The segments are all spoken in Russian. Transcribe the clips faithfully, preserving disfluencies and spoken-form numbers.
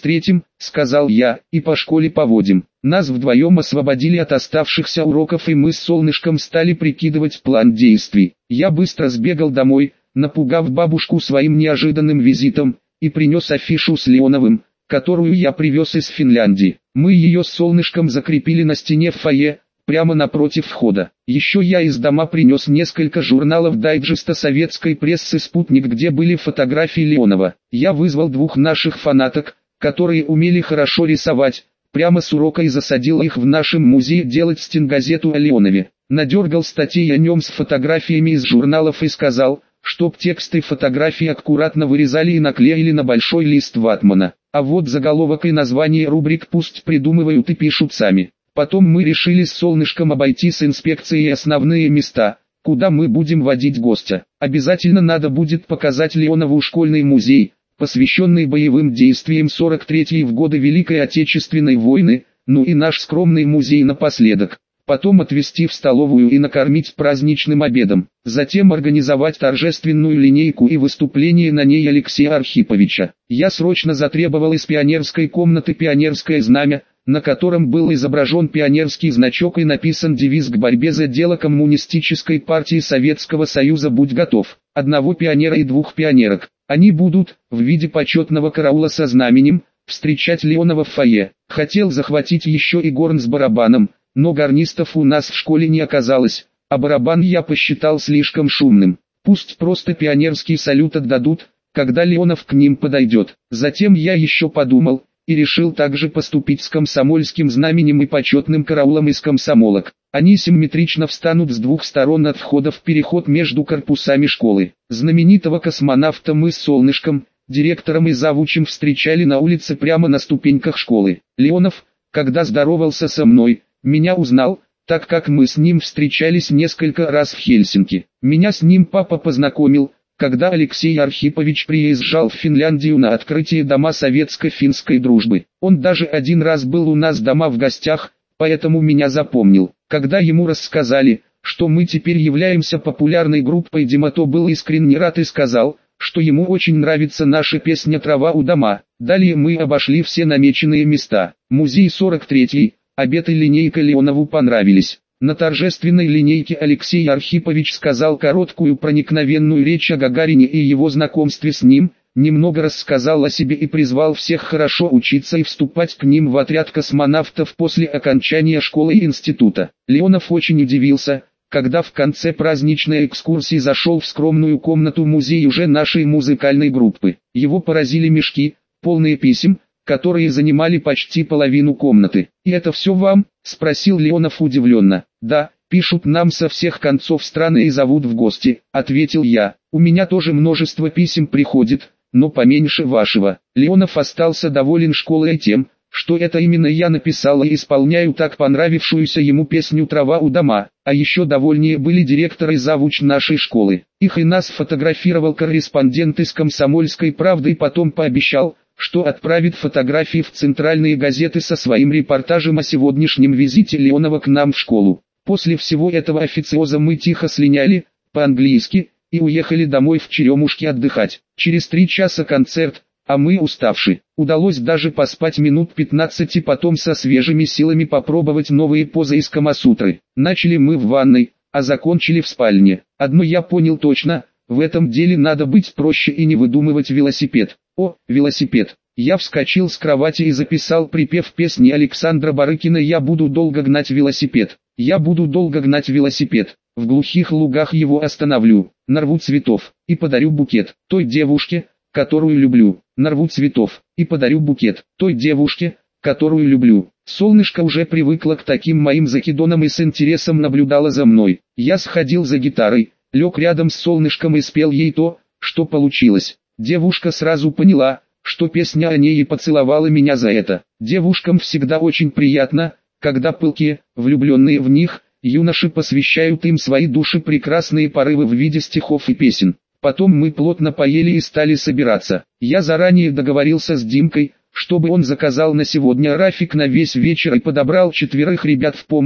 встретим», — сказал я, — «и по школе поводим». Нас вдвоем освободили от оставшихся уроков, и мы с Солнышком стали прикидывать план действий. Я быстро сбегал домой, напугав бабушку своим неожиданным визитом, и принес афишу с Леоновым, которую я привез из Финляндии. Мы ее с Солнышком закрепили на стене в фойе, прямо напротив входа. Еще я из дома принес несколько журналов дайджеста советской прессы «Спутник», где были фотографии Леонова. Я вызвал двух наших фанаток, которые умели хорошо рисовать, прямо с урока и засадил их в нашем музее делать стенгазету о Леонове. Надергал статей о нем с фотографиями из журналов и сказал, чтоб тексты и фотографии аккуратно вырезали и наклеили на большой лист ватмана. А вот заголовок и название рубрик пусть придумывают и пишут сами. Потом мы решили с Солнышком обойти с инспекцией основные места, куда мы будем водить гостя. Обязательно надо будет показать Леонову школьный музей, посвященный боевым действиям сорок третьей в годы Великой Отечественной войны, ну и наш скромный музей напоследок. Потом отвезти в столовую и накормить праздничным обедом. Затем организовать торжественную линейку и выступление на ней Алексея Архиповича. Я срочно затребовал из пионерской комнаты пионерское знамя, на котором был изображен пионерский значок и написан девиз к борьбе за дело Коммунистической партии Советского Союза «Будь готов». Одного пионера и двух пионерок. Они будут, в виде почетного караула со знаменем, встречать Леонова в фойе. Хотел захватить еще и горн с барабаном, но гарнистов у нас в школе не оказалось, а барабан я посчитал слишком шумным. Пусть просто пионерский салют отдадут, когда Леонов к ним подойдет. Затем я еще подумал, и решил также поступить с комсомольским знаменем и почетным караулом из комсомолок. Они симметрично встанут с двух сторон от входа в переход между корпусами школы. Знаменитого космонавта мы с Солнышком, директором и завучем встречали на улице прямо на ступеньках школы. Леонов, когда здоровался со мной, меня узнал, так как мы с ним встречались несколько раз в Хельсинки. Меня с ним папа познакомил, когда Алексей Архипович приезжал в Финляндию на открытие Дома советско-финской дружбы. Он даже один раз был у нас дома в гостях, поэтому меня запомнил. Когда ему рассказали, что мы теперь являемся популярной группой Дима, то был искренне рад и сказал, что ему очень нравится наша песня «Трава у дома». Далее мы обошли все намеченные места. Музей сорок третий, обед и линейка Леонову понравились. На торжественной линейке Алексей Архипович сказал короткую проникновенную речь о Гагарине и его знакомстве с ним, немного рассказал о себе и призвал всех хорошо учиться и вступать к ним в отряд космонавтов после окончания школы и института. Леонов очень удивился, когда в конце праздничной экскурсии зашел в скромную комнату музея уже нашей музыкальной группы. Его поразили мешки, полные писем, которые занимали почти половину комнаты. «И это все вам?» – спросил Леонов удивленно. «Да, пишут нам со всех концов страны и зовут в гости», – ответил я. «У меня тоже множество писем приходит, но поменьше вашего». Леонов остался доволен школой и тем, что это именно я написал и исполняю так понравившуюся ему песню «Трава у дома», а еще довольнее были директор и завуч нашей школы. Их и нас фотографировал корреспондент из «Комсомольской правды» и потом пообещал, что отправит фотографии в центральные газеты со своим репортажем о сегодняшнем визите Леонова к нам в школу. После всего этого официоза мы тихо слиняли, по-английски, и уехали домой в Черемушки отдыхать. Через три часа концерт, а мы уставши. Удалось даже поспать минут пятнадцать и потом со свежими силами попробовать новые позы из Камасутры. Начали мы в ванной, а закончили в спальне. Одно я понял точно, в этом деле надо быть проще и не выдумывать велосипед. О, велосипед! Я вскочил с кровати и записал припев песни Александра Барыкина «Я буду долго гнать велосипед». Я буду долго гнать велосипед. В глухих лугах его остановлю, нарву цветов и подарю букет той девушке, которую люблю. Нарву цветов и подарю букет той девушке, которую люблю. Солнышко уже привыкло к таким моим закидонам и с интересом наблюдала за мной. Я сходил за гитарой, лег рядом с Солнышком и спел ей то, что получилось. Девушка сразу поняла, что песня о ней, и поцеловала меня за это. Девушкам всегда очень приятно, когда пылкие, влюбленные в них, юноши посвящают им свои души прекрасные порывы в виде стихов и песен. Потом мы плотно поели и стали собираться. Я заранее договорился с Димкой, чтобы он заказал на сегодня рафик на весь вечер и подобрал четверых ребят в помощь,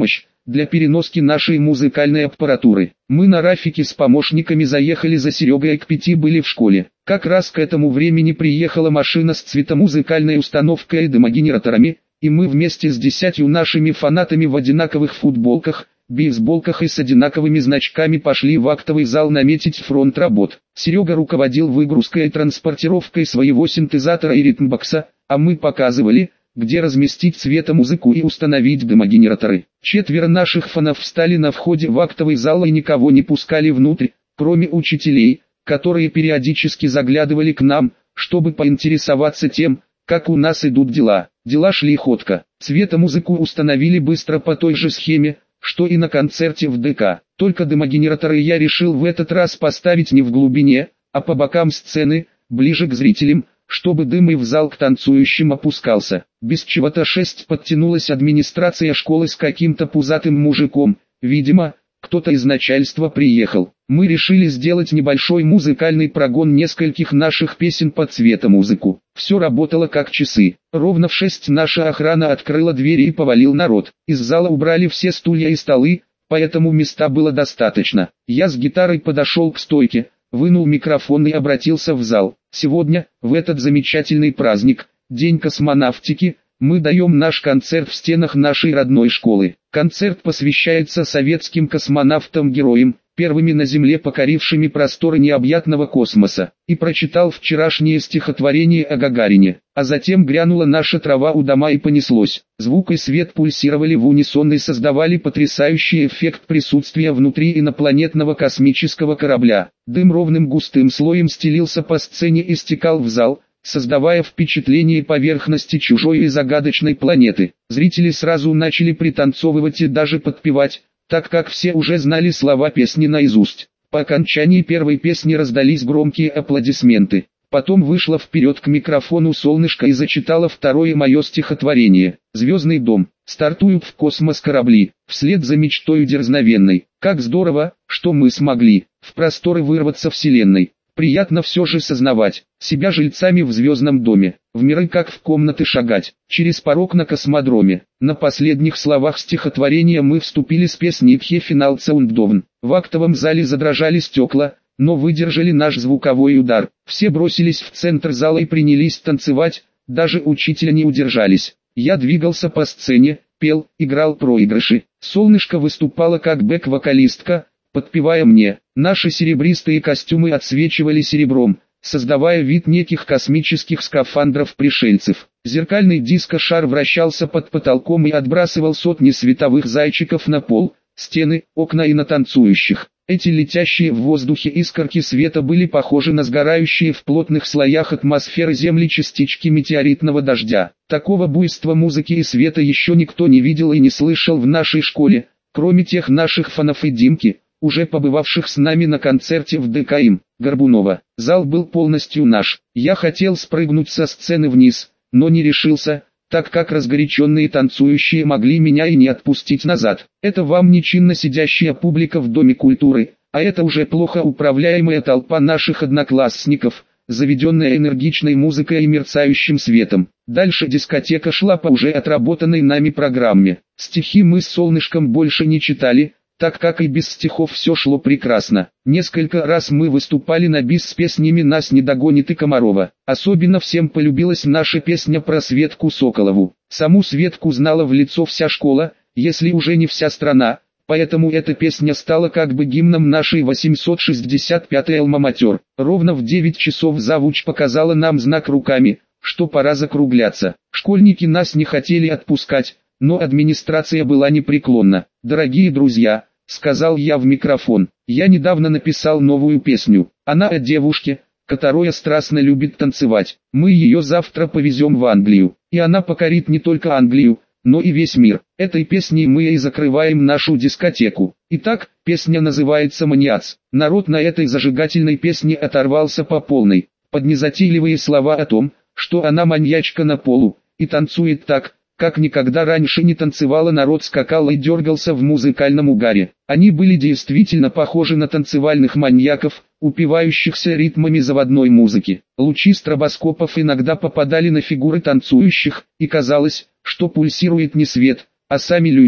для переноски нашей музыкальной аппаратуры. Мы на Рафике с помощниками заехали за Серегой, к пяти были в школе. Как раз к этому времени приехала машина с цветомузыкальной установкой и дымогенераторами, и мы вместе с десятью нашими фанатами в одинаковых футболках, бейсболках и с одинаковыми значками пошли в актовый зал наметить фронт работ. Серега руководил выгрузкой и транспортировкой своего синтезатора и ритмбокса, а мы показывали, где разместить цветомузыку и установить дымогенераторы. Четверо наших фанов встали на входе в актовый зал и никого не пускали внутрь, кроме учителей, которые периодически заглядывали к нам, чтобы поинтересоваться тем, как у нас идут дела. Дела шли ходко. Цветомузыку установили быстро по той же схеме, что и на концерте в ДК. Только дымогенераторы я решил в этот раз поставить не в глубине, а по бокам сцены, ближе к зрителям, чтобы дым и в зал к танцующим опускался. Без чего-то шесть подтянулась администрация школы с каким-то пузатым мужиком, видимо, кто-то из начальства приехал. Мы решили сделать небольшой музыкальный прогон нескольких наших песен под цветомузыку. Все работало как часы. Ровно в шесть наша охрана открыла двери и повалил народ. Из зала убрали все стулья и столы, поэтому места было достаточно. Я с гитарой подошел к стойке, вынул микрофон и обратился в зал. Сегодня, в этот замечательный праздник, День космонавтики, мы даем наш концерт в стенах нашей родной школы. Концерт посвящается советским космонавтам-героям, первыми на Земле покорившими просторы необъятного космоса. И прочитал вчерашнее стихотворение о Гагарине. А затем грянула наша трава у дома и понеслось. Звук и свет пульсировали в унисон и создавали потрясающий эффект присутствия внутри инопланетного космического корабля. Дым ровным густым слоем стелился по сцене и стекал в зал, создавая впечатление поверхности чужой и загадочной планеты. Зрители сразу начали пританцовывать и даже подпевать, так как все уже знали слова песни наизусть. По окончании первой песни раздались громкие аплодисменты. Потом вышла вперед к микрофону солнышко и зачитала второе мое стихотворение. «Звездный дом, стартуют в космос корабли, вслед за мечтою дерзновенной. Как здорово, что мы смогли в просторы вырваться вселенной. Приятно все же сознавать себя жильцами в звездном доме, в миры как в комнаты шагать, через порог на космодроме». На последних словах стихотворения мы вступили с песней «Тхе финал Цаундовн». В актовом зале задрожали стекла, но выдержали наш звуковой удар. Все бросились в центр зала и принялись танцевать, даже учителя не удержались. Я двигался по сцене, пел, играл проигрыши. Солнышко выступала как бэк-вокалистка, подпевая мне. Наши серебристые костюмы отсвечивали серебром, создавая вид неких космических скафандров-пришельцев. Зеркальный диско-шар вращался под потолком и отбрасывал сотни световых зайчиков на пол, стены, окна и на танцующих. Эти летящие в воздухе искорки света были похожи на сгорающие в плотных слоях атмосферы Земли частички метеоритного дождя. Такого буйства музыки и света еще никто не видел и не слышал в нашей школе, кроме тех наших фанов и Димки, уже побывавших с нами на концерте в ДК им. Горбунова. Зал был полностью наш. Я хотел спрыгнуть со сцены вниз, но не решился, так как разгоряченные танцующие могли меня и не отпустить назад. Это вам не чинно сидящая публика в Доме культуры, а это уже плохо управляемая толпа наших одноклассников, заведенная энергичной музыкой и мерцающим светом. Дальше дискотека шла по уже отработанной нами программе. Стихи мы с Солнышком больше не читали, так как и без стихов все шло прекрасно. Несколько раз мы выступали на бис с песнями «Нас не догонит» и «Комарова». Особенно всем полюбилась наша песня про Светку Соколову. Саму Светку знала в лицо вся школа, если уже не вся страна, поэтому эта песня стала как бы гимном нашей восемьсот шестьдесят пятой альма-матер. Ровно в девять часов завуч показала нам знак руками, что пора закругляться. Школьники нас не хотели отпускать, но администрация была непреклонна. «Дорогие друзья», — сказал я в микрофон, — «я недавно написал новую песню. Она о девушке, которая страстно любит танцевать. Мы ее завтра повезем в Англию, и она покорит не только Англию, но и весь мир. Этой песней мы и закрываем нашу дискотеку». Итак, песня называется «Маниац». Народ на этой зажигательной песне оторвался по полной, под незатейливые слова о том, что она маньячка на полу, и танцует так, как никогда раньше не танцевала. Народ скакал и дергался в музыкальном угаре. Они были действительно похожи на танцевальных маньяков, упивающихся ритмами заводной музыки. Лучи стробоскопов иногда попадали на фигуры танцующих, и казалось, что пульсирует не свет, а сами люди,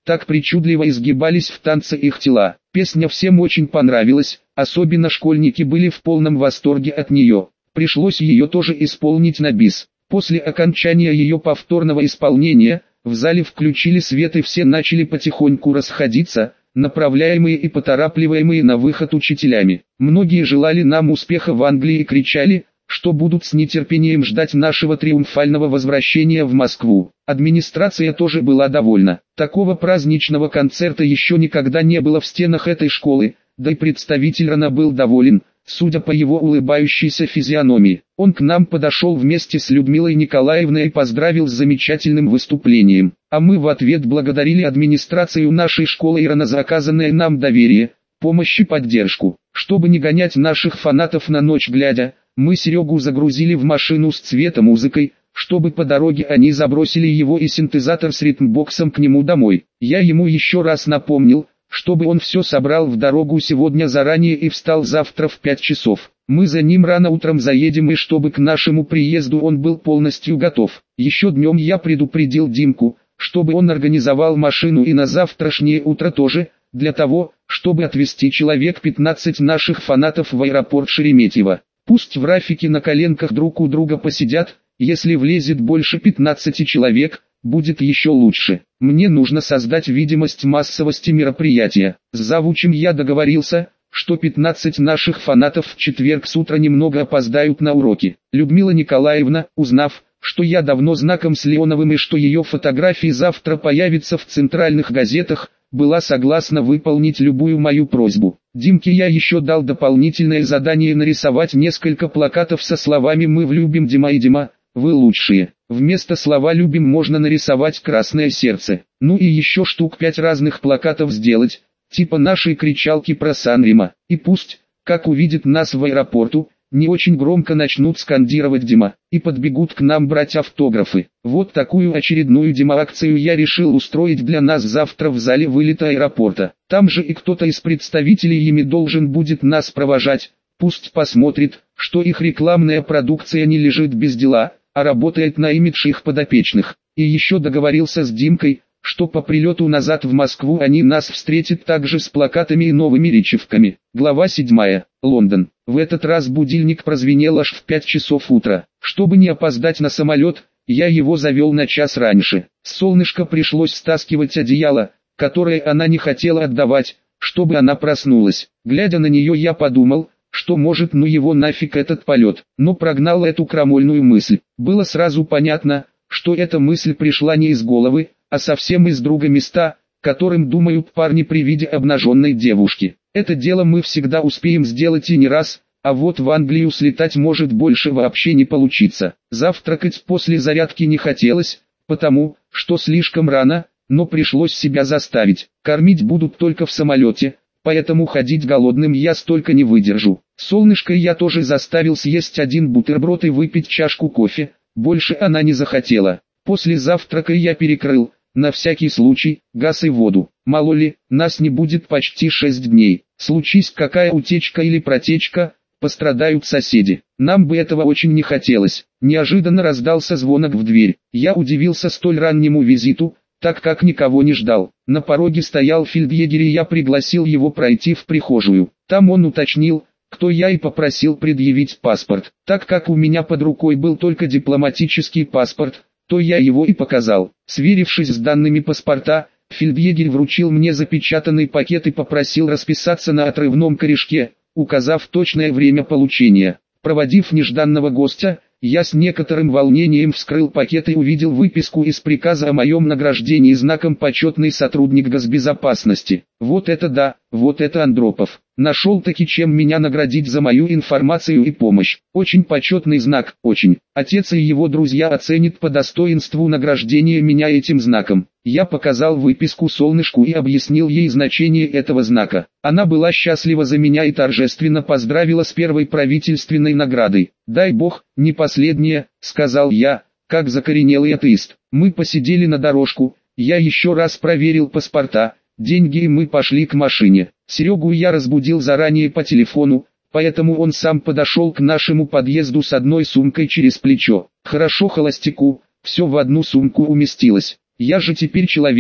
так причудливо изгибались в танце их тела. Песня всем очень понравилась, особенно школьники были в полном восторге от нее. Пришлось ее тоже исполнить на бис. После окончания ее повторного исполнения, в зале включили свет и все начали потихоньку расходиться, направляемые и поторапливаемые на выход учителями. Многие желали нам успеха в Англии и кричали, что будут с нетерпением ждать нашего триумфального возвращения в Москву. Администрация тоже была довольна. Такого праздничного концерта еще никогда не было в стенах этой школы, да и представитель РАНа был доволен, судя по его улыбающейся физиономии. Он к нам подошел вместе с Людмилой Николаевной и поздравил с замечательным выступлением. А мы в ответ благодарили администрацию нашей школы и РАНа за оказанное нам доверие, помощь и поддержку. Чтобы не гонять наших фанатов на ночь глядя, мы Серегу загрузили в машину с цветомузыкой, чтобы по дороге они забросили его и синтезатор с ритмбоксом к нему домой. Я ему еще раз напомнил, чтобы он все собрал в дорогу сегодня заранее и встал завтра в пять часов. Мы за ним рано утром заедем и чтобы к нашему приезду он был полностью готов. Еще днем я предупредил Димку, чтобы он организовал машину и на завтрашнее утро тоже, для того, чтобы отвезти человек пятнадцать наших фанатов в аэропорт Шереметьево. Пусть в Рафике на коленках друг у друга посидят, если влезет больше пятнадцати человек, будет еще лучше. Мне нужно создать видимость массовости мероприятия. С завучем я договорился, что пятнадцать наших фанатов в четверг с утра немного опоздают на уроки. Людмила Николаевна, узнав, что я давно знаком с Леоновым и что ее фотографии завтра появятся в центральных газетах, была согласна выполнить любую мою просьбу. Димке я еще дал дополнительное задание нарисовать несколько плакатов со словами «Мы влюбим Дима и Дима, вы лучшие». Вместо слова «любим» можно нарисовать красное сердце. Ну и еще штук пять разных плакатов сделать, типа нашей кричалки про Сан-Ремо. И пусть, как увидит нас в аэропорту, не очень громко начнут скандировать «Дима» и подбегут к нам брать автографы. Вот такую очередную Дима-акцию я решил устроить для нас завтра в зале вылета аэропорта. Там же и кто-то из представителей ими должен будет нас провожать. Пусть посмотрит, что их рекламная продукция не лежит без дела, а работает на имидж их подопечных. И еще договорился с Димкой, что по прилету назад в Москву они нас встретят также с плакатами и новыми речевками. Глава седьмая. Лондон. В этот раз будильник прозвенел аж в пять часов утра. Чтобы не опоздать на самолет, я его завел на час раньше. С Солнышка пришлось стаскивать одеяло, которое она не хотела отдавать, чтобы она проснулась. Глядя на нее, я подумал, что может ну его нафиг этот полет, но прогнал эту крамольную мысль. Было сразу понятно, что эта мысль пришла не из головы, а совсем из друга места, которым думают парни при виде обнаженной девушки. Это дело мы всегда успеем сделать и не раз, а вот в Англию слетать может больше вообще не получиться. Завтракать после зарядки не хотелось, потому, что слишком рано, но пришлось себя заставить. Кормить будут только в самолете, поэтому ходить голодным я столько не выдержу. Солнышко я тоже заставил съесть один бутерброд и выпить чашку кофе, больше она не захотела. После завтрака я перекрыл, на всякий случай, газ и воду. Мало ли, нас не будет почти шесть дней. Случись какая утечка или протечка, пострадают соседи. Нам бы этого очень не хотелось. Неожиданно раздался звонок в дверь. Я удивился столь раннему визиту, так как никого не ждал. На пороге стоял фельдъегерь и я пригласил его пройти в прихожую. Там он уточнил, кто я, и попросил предъявить паспорт. Так как у меня под рукой был только дипломатический паспорт, то я его и показал. Сверившись с данными паспорта, фельдъегерь вручил мне запечатанный пакет и попросил расписаться на отрывном корешке, указав точное время получения. Проводив нежданного гостя, я с некоторым волнением вскрыл пакет и увидел выписку из приказа о моем награждении знаком «Почетный сотрудник госбезопасности». Вот это да, вот это Андропов. Нашел-таки чем меня наградить за мою информацию и помощь. Очень почетный знак, очень. Отец и его друзья оценят по достоинству награждения меня этим знаком. Я показал выписку Солнышку и объяснил ей значение этого знака. Она была счастлива за меня и торжественно поздравила с первой правительственной наградой. «Дай бог, не последняя», — сказал я, как закоренелый атеист. Мы посидели на дорожку, я еще раз проверил паспорта, деньги и мы пошли к машине. Серегу я разбудил заранее по телефону, поэтому он сам подошел к нашему подъезду с одной сумкой через плечо. Хорошо холостяку, все в одну сумку уместилось. Я же теперь человек,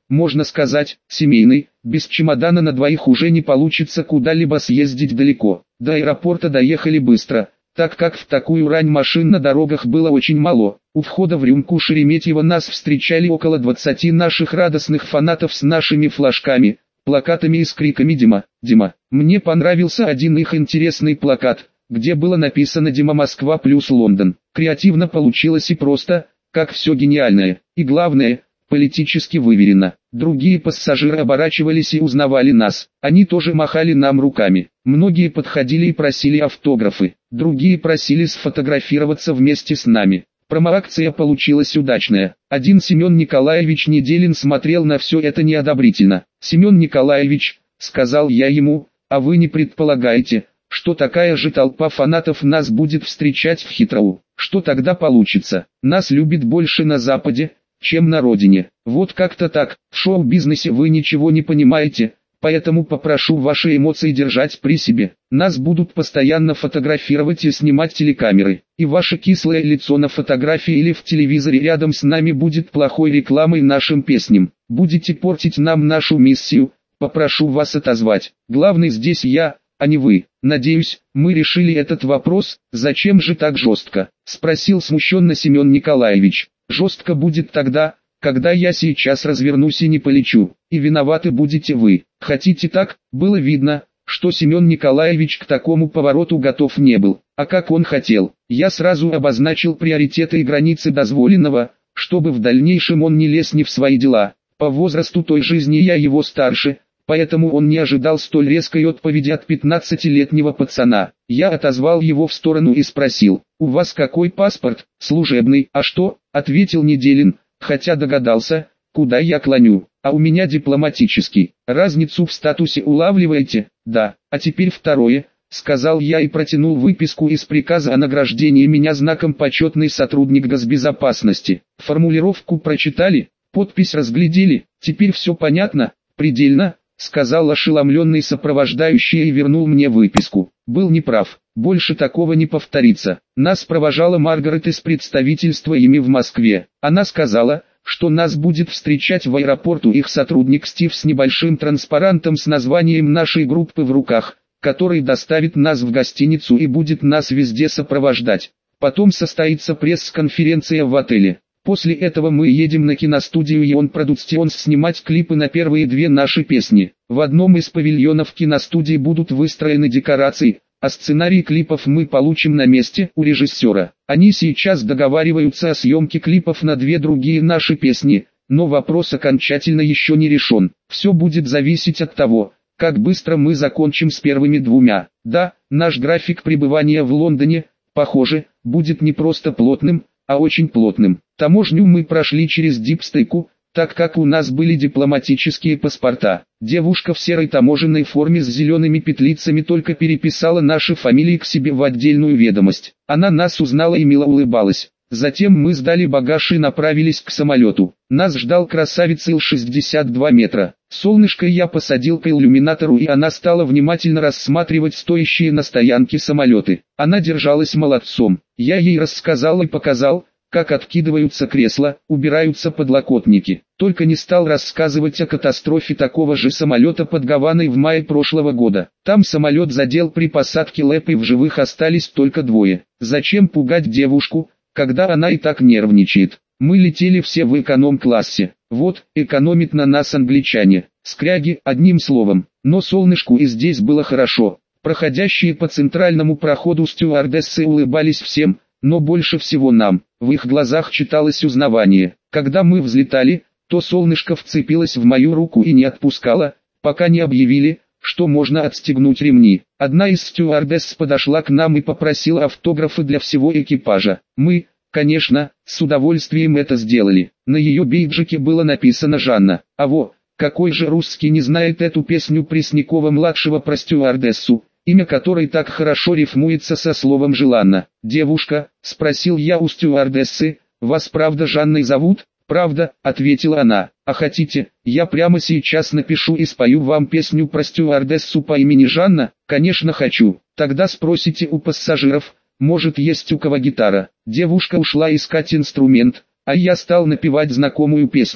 можно сказать, семейный. Без чемодана на двоих уже не получится куда-либо съездить далеко. До аэропорта доехали быстро, так как в такую рань машин на дорогах было очень мало. У входа в рюмку Шереметьево нас встречали около двадцати наших радостных фанатов с нашими флажками, плакатами и с криками «Дима, Дима». Мне понравился один их интересный плакат, где было написано «Дима Москва плюс Лондон». Креативно получилось и просто, как все гениальное, и главное, политически выверено. Другие пассажиры оборачивались и узнавали нас. Они тоже махали нам руками. Многие подходили и просили автографы. Другие просили сфотографироваться вместе с нами. Промоакция получилась удачная. Один Семен Николаевич Неделин смотрел на все это неодобрительно. «Семен Николаевич», — сказал я ему, — «а вы не предполагаете, что такая же толпа фанатов нас будет встречать в Хитроу? Что тогда получится? Нас любит больше на Западе, чем на родине. Вот как-то так. В шоу-бизнесе вы ничего не понимаете, поэтому попрошу ваши эмоции держать при себе. Нас будут постоянно фотографировать и снимать телекамеры, и ваше кислое лицо на фотографии или в телевизоре рядом с нами будет плохой рекламой нашим песням. Будете портить нам нашу миссию, попрошу вас отозвать. Главный здесь я, а не вы. Надеюсь, мы решили этот вопрос. Зачем же так жестко?» — спросил смущенно Семен Николаевич. «Жестко будет тогда, когда я сейчас развернусь и не полечу, и виноваты будете вы. Хотите так?» Было видно, что Семен Николаевич к такому повороту готов не был. А как он хотел? Я сразу обозначил приоритеты и границы дозволенного, чтобы в дальнейшем он не лез не в свои дела. По возрасту той жизни я его старше, поэтому он не ожидал столь резкой отповеди от пятнадцатилетнего пацана. Я отозвал его в сторону и спросил: «У вас какой паспорт?» «Служебный». «А что?» — ответил Неделин, хотя догадался, куда я клоню. «А у меня дипломатический. Разницу в статусе улавливаете?» «Да». «А теперь второе», — сказал я и протянул выписку из приказа о награждении меня знаком «Почетный сотрудник госбезопасности». Формулировку прочитали, подпись разглядели, теперь все понятно, предельно, — сказал ошеломленный сопровождающий и вернул мне выписку. Был неправ, больше такого не повторится. Нас провожала Маргарет из представительства ими в Москве. Она сказала, что нас будет встречать в аэропорту их сотрудник Стив с небольшим транспарантом с названием нашей группы в руках, который доставит нас в гостиницу и будет нас везде сопровождать. Потом состоится пресс-конференция в отеле. После этого мы едем на киностудию Ion Productions снимать клипы на первые две наши песни. В одном из павильонов киностудии будут выстроены декорации, а сценарий клипов мы получим на месте у режиссера. Они сейчас договариваются о съемке клипов на две другие наши песни, но вопрос окончательно еще не решен. Все будет зависеть от того, как быстро мы закончим с первыми двумя. Да, наш график пребывания в Лондоне, похоже, будет не просто плотным, а очень плотным. Таможню мы прошли через дипстейку, так как у нас были дипломатические паспорта. Девушка в серой таможенной форме с зелеными петлицами только переписала наши фамилии к себе в отдельную ведомость. Она нас узнала и мило улыбалась. Затем мы сдали багаж и направились к самолету. Нас ждал красавец Ил шестьдесят два метра. Солнышко я посадил к иллюминатору, и она стала внимательно рассматривать стоящие на стоянке самолеты. Она держалась молодцом. Я ей рассказал и показал, как откидываются кресла, убираются подлокотники. Только не стал рассказывать о катастрофе такого же самолета под Гаваной в мае прошлого года. Там самолет задел при посадке ЛЭП, и в живых остались только двое. Зачем пугать девушку, когда она и так нервничает? Мы летели все в эконом-классе. Вот, экономят на нас англичане. Скряги, одним словом. Но солнышку и здесь было хорошо. Проходящие по центральному проходу стюардессы улыбались всем, но больше всего нам. В их глазах читалось узнавание. Когда мы взлетали, то солнышко вцепилось в мою руку и не отпускало, пока не объявили, что можно отстегнуть ремни. Одна из стюардесс подошла к нам и попросила автографы для всего экипажа. Мы, конечно, с удовольствием это сделали. На ее бейджике было написано «Жанна». А во, какой же русский не знает эту песню Преснякова-младшего про стюардессу, имя которой так хорошо рифмуется со словом «желанна». «Девушка», — спросил я у стюардессы, — «вас правда Жанной зовут?» «Правда», — ответила она. «А хотите, я прямо сейчас напишу и спою вам песню про стюардессу по имени Жанна?» «Конечно хочу». «Тогда спросите у пассажиров, может есть у кого гитара». Девушка ушла искать инструмент, а я стал напевать знакомую песню.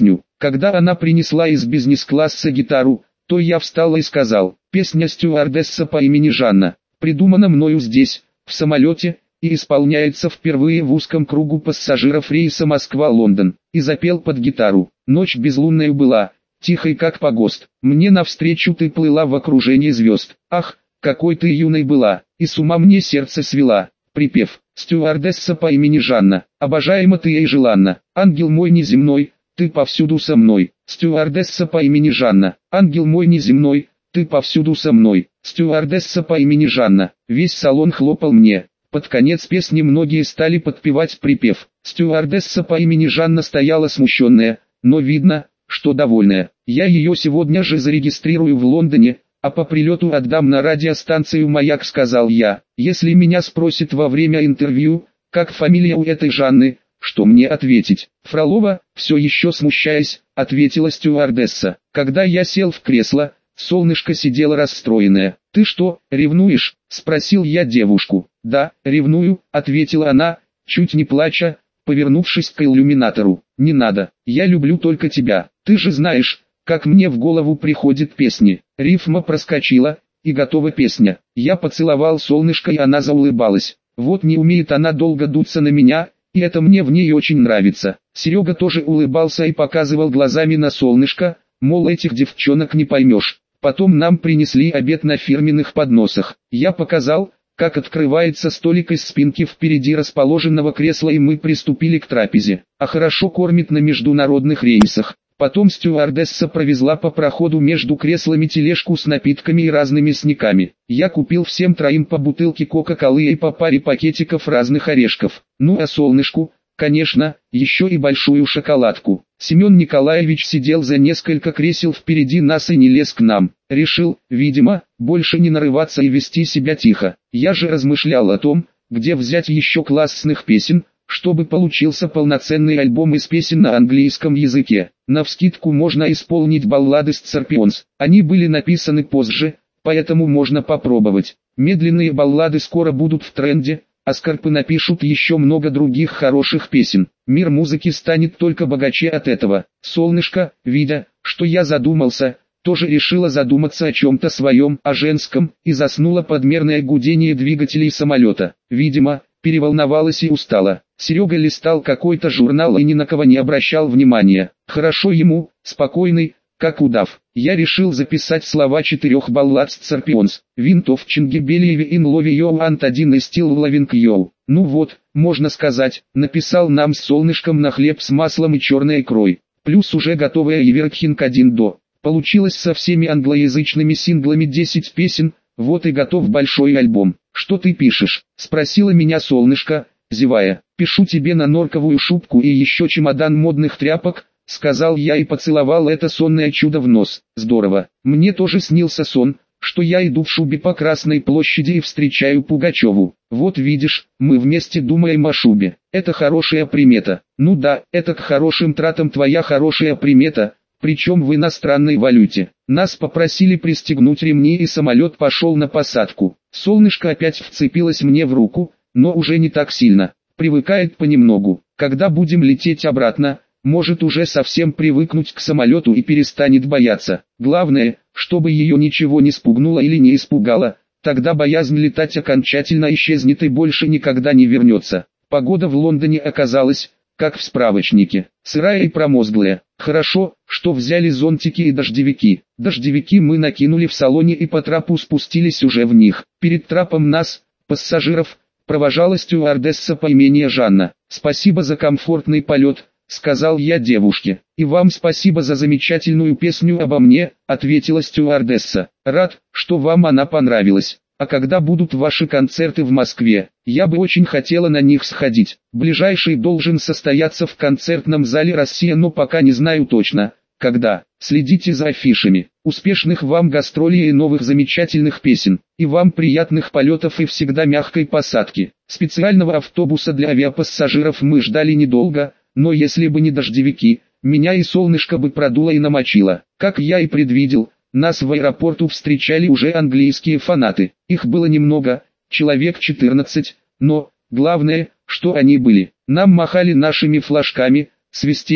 Когда она принесла из бизнес-класса гитару, то я встал и сказал: «Песня стюардесса по имени Жанна, придумана мною здесь, в самолете, и исполняется впервые в узком кругу пассажиров рейса Москва-Лондон», и запел под гитару. Ночь безлунная была, тихой как погост. Мне навстречу ты плыла в окружении звезд. Ах, какой ты юной была, и с ума мне сердце свела. Припев: стюардесса по имени Жанна, обожаема ты и желанна, ангел мой неземной, ты повсюду со мной. Стюардесса по имени Жанна, ангел мой неземной, ты повсюду со мной. Стюардесса по имени Жанна. Весь салон хлопал мне. Под конец песни многие стали подпевать припев. Стюардесса по имени Жанна стояла смущенная, но видно, что довольная. Я ее сегодня же зарегистрирую в Лондоне, а по прилету отдам на радиостанцию «Маяк», сказал я. Если меня спросят во время интервью, как фамилия у этой Жанны, что мне ответить? Фролова, все еще смущаясь, ответила стюардесса. Когда я сел в кресло, солнышко сидело расстроенное. «Ты что, ревнуешь?» – спросил я девушку. «Да, ревную», – ответила она, чуть не плача, повернувшись к иллюминатору. «Не надо, я люблю только тебя. Ты же знаешь, как мне в голову приходят песни». Рифма проскочила, и готова песня. Я поцеловал солнышко, и она заулыбалась. Вот не умеет она долго дуться на меня, и это мне в ней очень нравится. Серега тоже улыбался и показывал глазами на солнышко, мол, этих девчонок не поймешь. Потом нам принесли обед на фирменных подносах. Я показал, как открывается столик из спинки впереди расположенного кресла, и мы приступили к трапезе. А хорошо кормит на международных рейсах. Потом стюардесса провезла по проходу между креслами тележку с напитками и разными снеками. Я купил всем троим по бутылке кока-колы и по паре пакетиков разных орешков. Ну а солнышку, конечно, еще и большую шоколадку. Семен Николаевич сидел за несколько кресел впереди нас и не лез к нам. Решил, видимо, больше не нарываться и вести себя тихо. Я же размышлял о том, где взять еще классных песен, чтобы получился полноценный альбом из песен на английском языке. Навскидку можно исполнить баллады с Scorpions. Они были написаны позже, поэтому можно попробовать. Медленные баллады скоро будут в тренде, а скорпы напишут еще много других хороших песен. Мир музыки станет только богаче от этого. Солнышко, видя, что я задумался, тоже решила задуматься о чем-то своем, о женском, и заснула под мерное гудение двигателей самолета. Видимо, переволновалась и устала. Серега листал какой-то журнал и ни на кого не обращал внимания. Хорошо ему, спокойный, как удав. Я решил записать слова четырех баллад с Scorpions. Винтов Чингибелиеви ин лови йоу ант один и стил ловинг йоу. Ну вот, можно сказать, написал нам с солнышком на хлеб с маслом и черной икрой. Плюс уже готовая Everthing один до. Получилось со всеми англоязычными синглами десять песен, вот и готов большой альбом. «Что ты пишешь?» – спросила меня солнышко, зевая. «Пишу тебе на норковую шубку и еще чемодан модных тряпок», — сказал я и поцеловал это сонное чудо в нос. «Здорово. Мне тоже снился сон, что я иду в шубе по Красной площади и встречаю Пугачеву. Вот видишь, мы вместе думаем о шубе. Это хорошая примета». «Ну да, это к хорошим тратам твоя хорошая примета, причем в иностранной валюте. Нас попросили пристегнуть ремни, и самолет пошел на посадку. Солнышко опять вцепилось мне в руку, но уже не так сильно. Привыкает понемногу. Когда будем лететь обратно, может уже совсем привыкнуть к самолету и перестанет бояться. Главное, чтобы ее ничего не спугнуло или не испугало, тогда боязнь летать окончательно исчезнет и больше никогда не вернется. Погода в Лондоне оказалась, как в справочнике, сырая и промозглая. Хорошо, что взяли зонтики и дождевики. Дождевики мы накинули в салоне и по трапу спустились уже в них. Перед трапом нас, пассажиров, провожала стюардесса по имени Жанна. «Спасибо за комфортный полет», — сказал я девушке. «И вам спасибо за замечательную песню обо мне», — ответила стюардесса. «Рад, что вам она понравилась. А когда будут ваши концерты в Москве? Я бы очень хотела на них сходить. Ближайший должен состояться в концертном зале «Россия», но пока не знаю точно, когда. Следите за афишами. Успешных вам гастролей и новых замечательных песен. И вам приятных полетов и всегда мягкой посадки». Специального автобуса для авиапассажиров мы ждали недолго, но если бы не дождевики, меня и солнышко бы продуло и намочило. Как я и предвидел, нас в аэропорту встречали уже английские фанаты. Их было немного, человек четырнадцать, но, главное, что они были. Нам махали нашими флажками, свистели,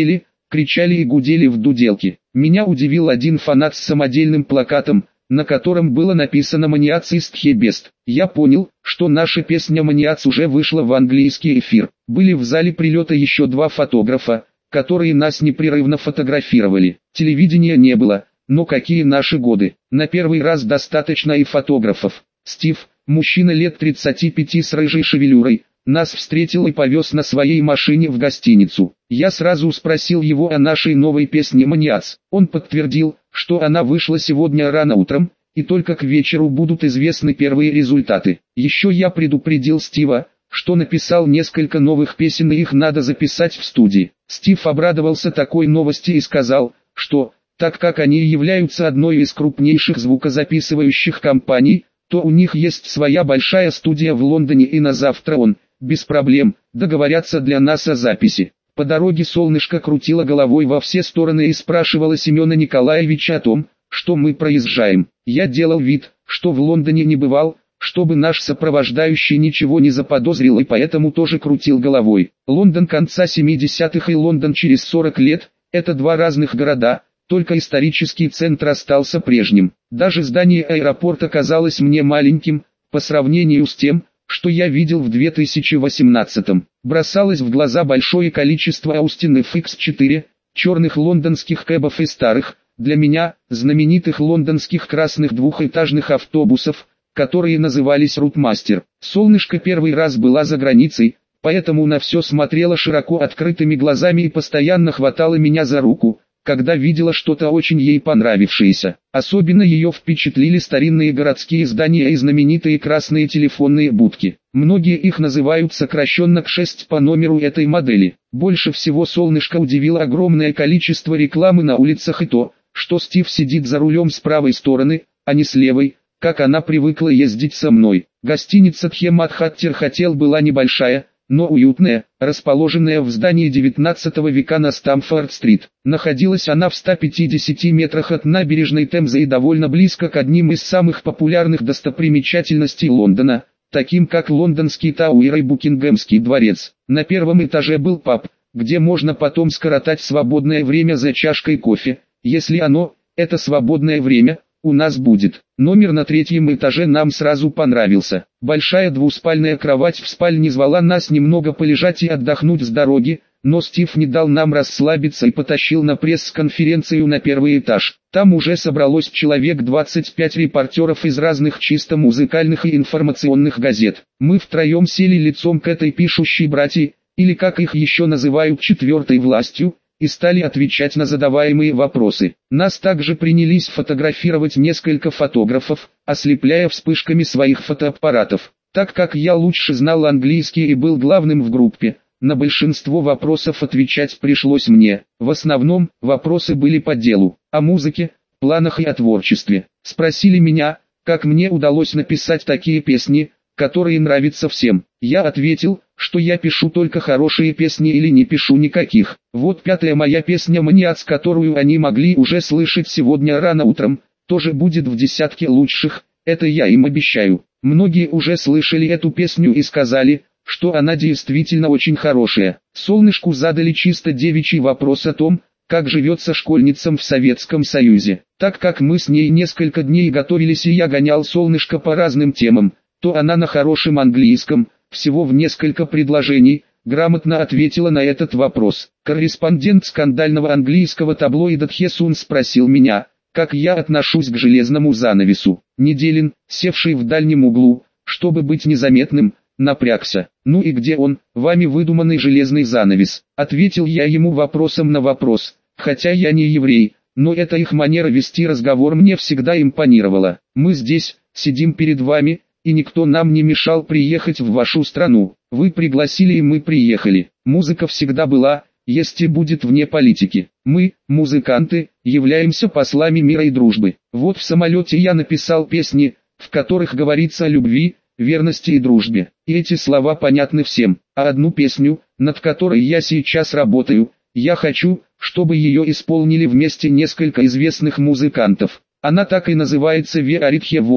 кричали и гудели в дуделке. Меня удивил один фанат с самодельным плакатом, на котором было написано «Маниац ist hier best». Я понял, что наша песня «Маниац» уже вышла в английский эфир. Были в зале прилета еще два фотографа, которые нас непрерывно фотографировали. Телевидения не было, но какие наши годы. На первый раз достаточно и фотографов. Стив, мужчина лет тридцати пяти с рыжей шевелюрой, нас встретил и повез на своей машине в гостиницу. Я сразу спросил его о нашей новой песне «Маниац». Он подтвердил, что она вышла сегодня рано утром, и только к вечеру будут известны первые результаты. Еще я предупредил Стива, что написал несколько новых песен и их надо записать в студии. Стив обрадовался такой новости и сказал, что, так как они являются одной из крупнейших звукозаписывающих компаний, то у них есть своя большая студия в Лондоне и на завтра он, без проблем, договорятся для нас о записи. По дороге Солнышко крутило головой во все стороны и спрашивало Семена Николаевича о том, что мы проезжаем. Я делал вид, что в Лондоне не бывал, чтобы наш сопровождающий ничего не заподозрил и поэтому тоже крутил головой. Лондон конца семидесятых и Лондон через сорок лет – это два разных города, только исторический центр остался прежним. Даже здание аэропорта казалось мне маленьким, по сравнению с тем, что я видел в две тысячи восемнадцатом. Бросалось в глаза большое количество Austin эф икс четыре, черных лондонских кэбов и старых, для меня, знаменитых лондонских красных двухэтажных автобусов, которые назывались «Рутмастер». Солнышко первый раз была за границей, поэтому на все смотрела широко открытыми глазами и постоянно хватала меня за руку, когда видела что-то очень ей понравившееся. Особенно ее впечатлили старинные городские здания и знаменитые красные телефонные будки. Многие их называют сокращенно к шесть по номеру этой модели. Больше всего Солнышко удивило огромное количество рекламы на улицах и то, что Стив сидит за рулем с правой стороны, а не с левой, как она привыкла ездить со мной. Гостиница Тхемат-Хаттер Хотел была небольшая, но уютная, расположенная в здании девятнадцатого века на Стамфорд-стрит. Находилась она в ста пятидесяти метрах от набережной Темзы и довольно близко к одним из самых популярных достопримечательностей Лондона, таким как лондонский Тауэр и Букингемский дворец. На первом этаже был паб, где можно потом скоротать свободное время за чашкой кофе, если оно, это свободное время, у нас будет. Номер на третьем этаже нам сразу понравился. Большая двуспальная кровать в спальне звала нас немного полежать и отдохнуть с дороги, но Стив не дал нам расслабиться и потащил на пресс-конференцию на первый этаж. Там уже собралось человек двадцать пять репортеров из разных чисто музыкальных и информационных газет. Мы втроем сели лицом к этой пишущей братьи, или как их еще называют четвертой властью, и стали отвечать на задаваемые вопросы. Нас также принялись фотографировать несколько фотографов, ослепляя вспышками своих фотоаппаратов. Так как я лучше знал английский и был главным в группе, на большинство вопросов отвечать пришлось мне. В основном, вопросы были по делу, о музыке, планах и о творчестве. Спросили меня, как мне удалось написать такие песни, которые нравятся всем. Я ответил, что я пишу только хорошие песни или не пишу никаких. Вот пятая моя песня «Маниац», которую они могли уже слышать сегодня рано утром, тоже будет в десятке лучших, это я им обещаю. Многие уже слышали эту песню и сказали, что она действительно очень хорошая. Солнышку задали чисто девичий вопрос о том, как живется школьницам в Советском Союзе. Так как мы с ней несколько дней готовились и я гонял Солнышко по разным темам, то она на хорошем английском, всего в несколько предложений, грамотно ответила на этот вопрос. Корреспондент скандального английского таблоида Тхесун спросил меня, как я отношусь к железному занавесу. Неделин, севший в дальнем углу, чтобы быть незаметным, напрягся. «Ну и где он, вами выдуманный железный занавес?» Ответил я ему вопросом на вопрос, хотя я не еврей, но эта их манера вести разговор мне всегда импонировала. «Мы здесь, сидим перед вами, и никто нам не мешал приехать в вашу страну. Вы пригласили и мы приехали. Музыка всегда была, есть и будет вне политики. Мы, музыканты, являемся послами мира и дружбы. Вот в самолете я написал песни, в которых говорится о любви, верности и дружбе. И эти слова понятны всем. А одну песню, над которой я сейчас работаю, я хочу, чтобы ее исполнили вместе несколько известных музыкантов. Она так и называется «We Are It Here World»,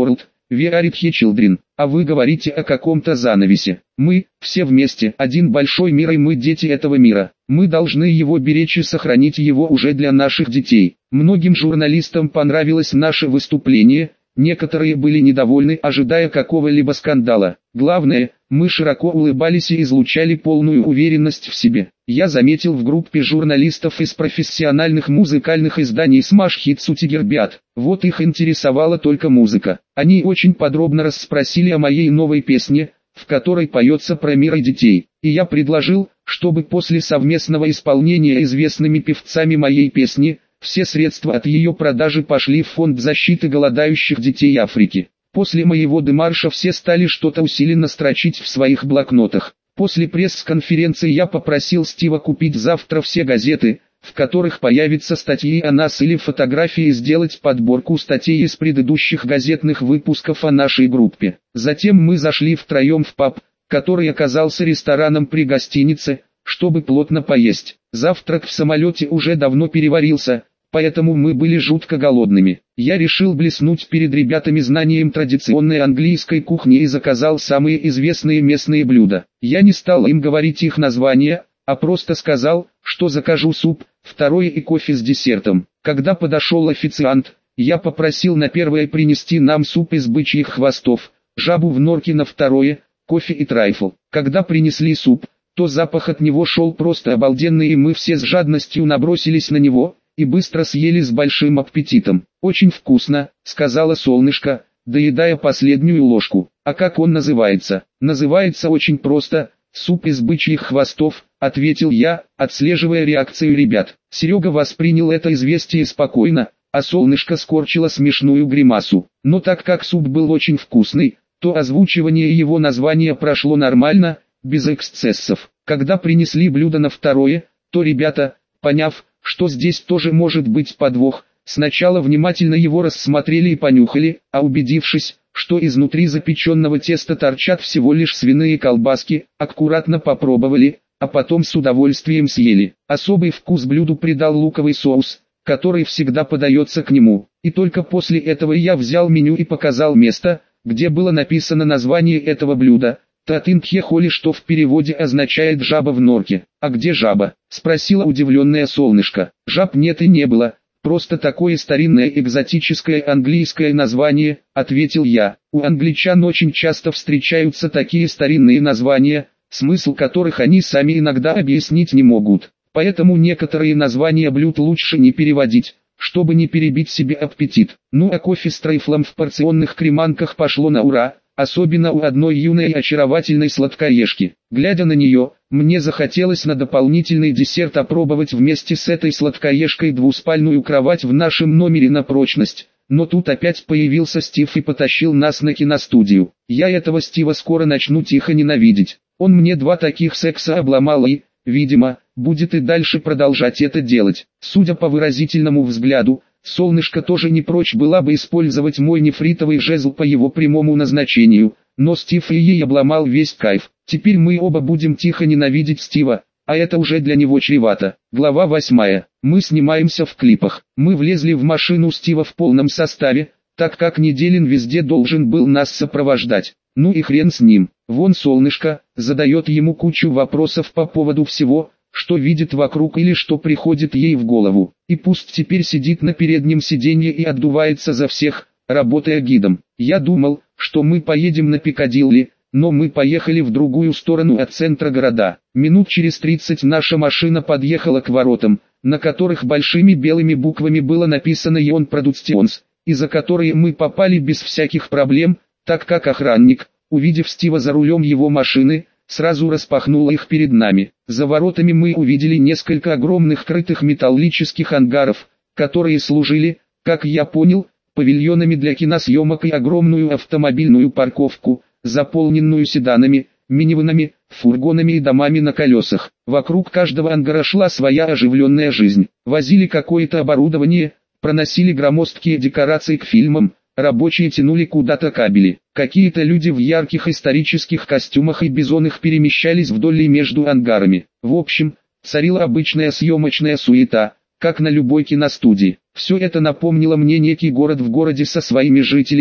We are the children, а вы говорите о каком-то занавесе. Мы, все вместе, один большой мир, и мы дети этого мира. Мы должны его беречь и сохранить его уже для наших детей. Многим журналистам понравилось наше выступление, некоторые были недовольны, ожидая какого-либо скандала. Главное, мы широко улыбались и излучали полную уверенность в себе. Я заметил в группе журналистов из профессиональных музыкальных изданий Smash Hits и Tigerbeat. Вот их интересовала только музыка. Они очень подробно расспросили о моей новой песне, в которой поется про мир и детей. И я предложил, чтобы после совместного исполнения известными певцами моей песни, все средства от ее продажи пошли в фонд защиты голодающих детей Африки. После моего демарша все стали что-то усиленно строчить в своих блокнотах. После пресс-конференции я попросил Стива купить завтра все газеты, в которых появятся статьи о нас, или фотографии, и сделать подборку статей из предыдущих газетных выпусков о нашей группе. Затем мы зашли втроем в паб, который оказался рестораном при гостинице, чтобы плотно поесть. Завтрак в самолете уже давно переварился, поэтому мы были жутко голодными. Я решил блеснуть перед ребятами знанием традиционной английской кухни и заказал самые известные местные блюда. Я не стал им говорить их названия, а просто сказал, что закажу суп, второе и кофе с десертом. Когда подошел официант, я попросил на первое принести нам суп из бычьих хвостов, жабу в норке на второе, кофе и трайфл. Когда принесли суп, то запах от него шел просто обалденный, и мы все с жадностью набросились на него и быстро съели с большим аппетитом. «Очень вкусно», — сказала Солнышко, доедая последнюю ложку. «А как он называется?» «Называется очень просто, суп из бычьих хвостов», — ответил я, отслеживая реакцию ребят. Серега воспринял это известие спокойно, а Солнышко скорчило смешную гримасу. Но так как суп был очень вкусный, то озвучивание его названия прошло нормально, без эксцессов. Когда принесли блюдо на второе, то ребята, поняв, что здесь тоже может быть подвох, сначала внимательно его рассмотрели и понюхали, а убедившись, что изнутри запеченного теста торчат всего лишь свиные колбаски, аккуратно попробовали, а потом с удовольствием съели. Особый вкус блюду придал луковый соус, который всегда подается к нему. И только после этого я взял меню и показал место, где было написано название этого блюда. Татинтхе-холи, что в переводе означает «жаба в норке». «А где жаба?» — спросила удивленная Солнышко. «Жаб нет и не было, просто такое старинное экзотическое английское название», — ответил я. «У англичан очень часто встречаются такие старинные названия, смысл которых они сами иногда объяснить не могут. Поэтому некоторые названия блюд лучше не переводить, чтобы не перебить себе аппетит. Ну а кофе с трайфлом в порционных креманках пошло на ура. Особенно у одной юной и очаровательной сладкоежки. Глядя на нее, мне захотелось на дополнительный десерт опробовать вместе с этой сладкоежкой двуспальную кровать в нашем номере на прочность. Но тут опять появился Стив и потащил нас на киностудию. Я этого Стива скоро начну тихо ненавидеть. Он мне два таких секса обломал и, видимо, будет и дальше продолжать это делать. Судя по выразительному взгляду, Солнышко тоже не прочь была бы использовать мой нефритовый жезл по его прямому назначению, но Стив и ей обломал весь кайф. Теперь мы оба будем тихо ненавидеть Стива, а это уже для него чревато. Глава восьмая. Мы снимаемся в клипах. Мы влезли в машину Стива в полном составе, так как Неделин везде должен был нас сопровождать. Ну и хрен с ним. Вон Солнышко задает ему кучу вопросов по поводу всего, что видит вокруг или что приходит ей в голову. И пусть теперь сидит на переднем сиденье и отдувается за всех, работая гидом. Я думал, что мы поедем на Пикадилли, но мы поехали в другую сторону от центра города. Минут через тридцать наша машина подъехала к воротам, на которых большими белыми буквами было написано «Ион Продукционс», и за которые мы попали без всяких проблем, так как охранник, увидев Стива за рулем его машины, сразу распахнула их перед нами. За воротами мы увидели несколько огромных крытых металлических ангаров, которые служили, как я понял, павильонами для киносъемок, и огромную автомобильную парковку, заполненную седанами, минивэнами, фургонами и домами на колесах. Вокруг каждого ангара шла своя оживленная жизнь. Возили какое-то оборудование, проносили громоздкие декорации к фильмам, рабочие тянули куда-то кабели. Какие-то люди в ярких исторических костюмах и бизонах перемещались вдоль и между ангарами. В общем, царила обычная съемочная суета, как на любой киностудии. Все это напомнило мне некий город в городе со своими жителями,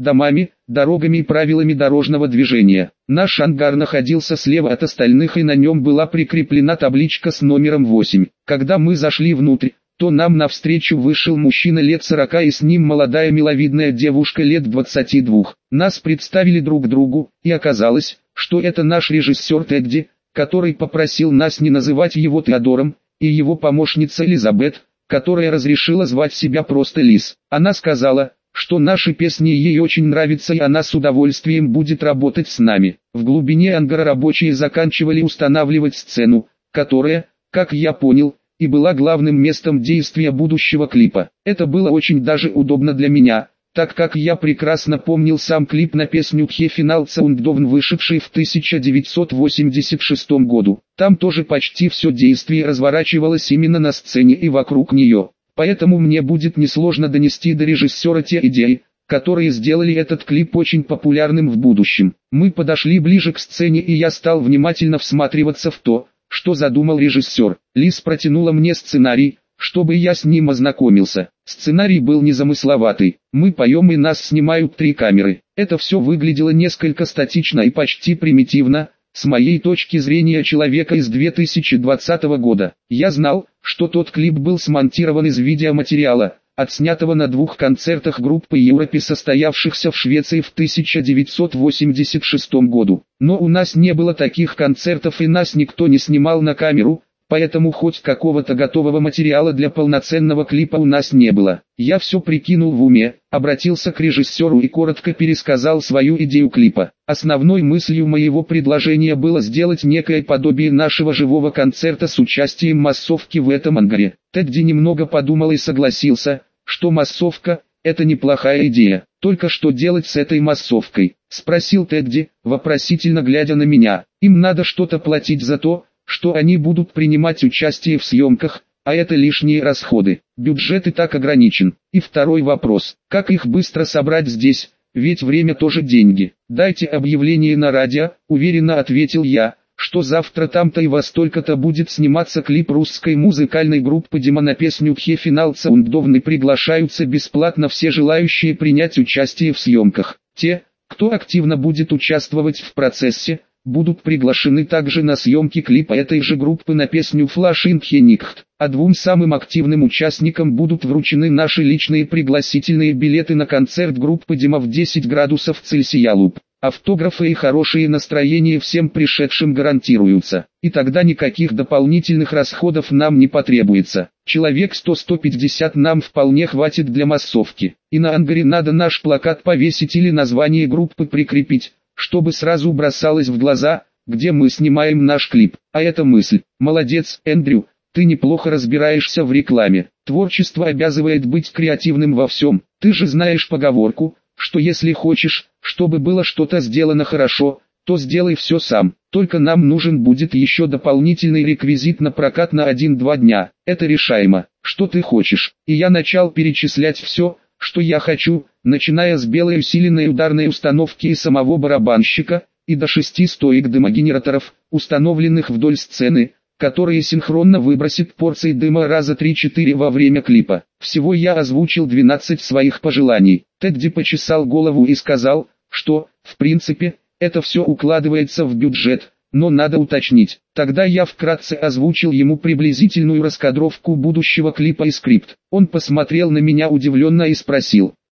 домами, дорогами и правилами дорожного движения. Наш ангар находился слева от остальных, и на нем была прикреплена табличка с номером восемь. Когда мы зашли внутрь, то нам навстречу вышел мужчина лет сорока и с ним молодая миловидная девушка лет двадцати двух. Нас представили друг другу, и оказалось, что это наш режиссер Тедди, который попросил нас не называть его Теодором, и его помощница Элизабет, которая разрешила звать себя просто Лиз. Она сказала, что наши песни ей очень нравятся и она с удовольствием будет работать с нами. В глубине ангара рабочие заканчивали устанавливать сцену, которая, как я понял, и была главным местом действия будущего клипа. Это было очень даже удобно для меня, так как я прекрасно помнил сам клип на песню «Тхе Финал Цаундовн», вышедший в тысяча девятьсот восемьдесят шестом году. Там тоже почти все действие разворачивалось именно на сцене и вокруг нее. Поэтому мне будет несложно донести до режиссера те идеи, которые сделали этот клип очень популярным в будущем. Мы подошли ближе к сцене, и я стал внимательно всматриваться в то, что задумал режиссер. Лиз протянула мне сценарий, чтобы я с ним ознакомился. Сценарий был незамысловатый. Мы поем и нас снимают три камеры. Это все выглядело несколько статично и почти примитивно, с моей точки зрения человека из две тысячи двадцатого года. Я знал, что тот клип был смонтирован из видеоматериала, отснятого на двух концертах группы Европе, состоявшихся в Швеции в тысяча девятьсот восемьдесят шестом году. Но у нас не было таких концертов и нас никто не снимал на камеру, поэтому хоть какого-то готового материала для полноценного клипа у нас не было. Я все прикинул в уме, обратился к режиссеру и коротко пересказал свою идею клипа. Основной мыслью моего предложения было сделать некое подобие нашего живого концерта с участием массовки в этом ангаре. Тедди немного подумал и согласился, что массовка – это неплохая идея. Только что делать с этой массовкой? Спросил Тедди, вопросительно глядя на меня. Им надо что-то платить за то, что они будут принимать участие в съемках, а это лишние расходы. Бюджет и так ограничен. И второй вопрос, как их быстро собрать здесь, ведь время тоже деньги. Дайте объявление на радио, уверенно ответил я, что завтра там-то и во столько-то будет сниматься клип русской музыкальной группы Дима на песню «Тхе Финал Цаундовн», и приглашаются бесплатно все желающие принять участие в съемках. Те, кто активно будет участвовать в процессе, будут приглашены также на съемки клипа этой же группы на песню «Флаш ин Тхе Никхт», а двум самым активным участникам будут вручены наши личные пригласительные билеты на концерт группы Дима в десять градусов Цельсия Луп. Автографы и хорошее настроение всем пришедшим гарантируются, и тогда никаких дополнительных расходов нам не потребуется. Человек сто — сто пятьдесят нам вполне хватит для массовки, и на ангаре надо наш плакат повесить или название группы прикрепить, чтобы сразу бросалось в глаза, где мы снимаем наш клип. А это мысль. Молодец, Эндрю, ты неплохо разбираешься в рекламе. Творчество обязывает быть креативным во всем. Ты же знаешь поговорку, что если хочешь, чтобы было что-то сделано хорошо, то сделай все сам. Только нам нужен будет еще дополнительный реквизит на прокат на один-два дня. Это решаемо. Что ты хочешь? И я начал перечислять все, что я хочу, начиная с белой усиленной ударной установки и самого барабанщика, и до шести стоек дымогенераторов, установленных вдоль сцены, которые синхронно выбросят порции дыма раза три-четыре во время клипа. Всего я озвучил двенадцать своих пожеланий. Тедди почесал голову и сказал, что, в принципе, это все укладывается в бюджет, но надо уточнить. Тогда я вкратце озвучил ему приблизительную раскадровку будущего клипа и скрипт. Он посмотрел на меня удивленно и спросил: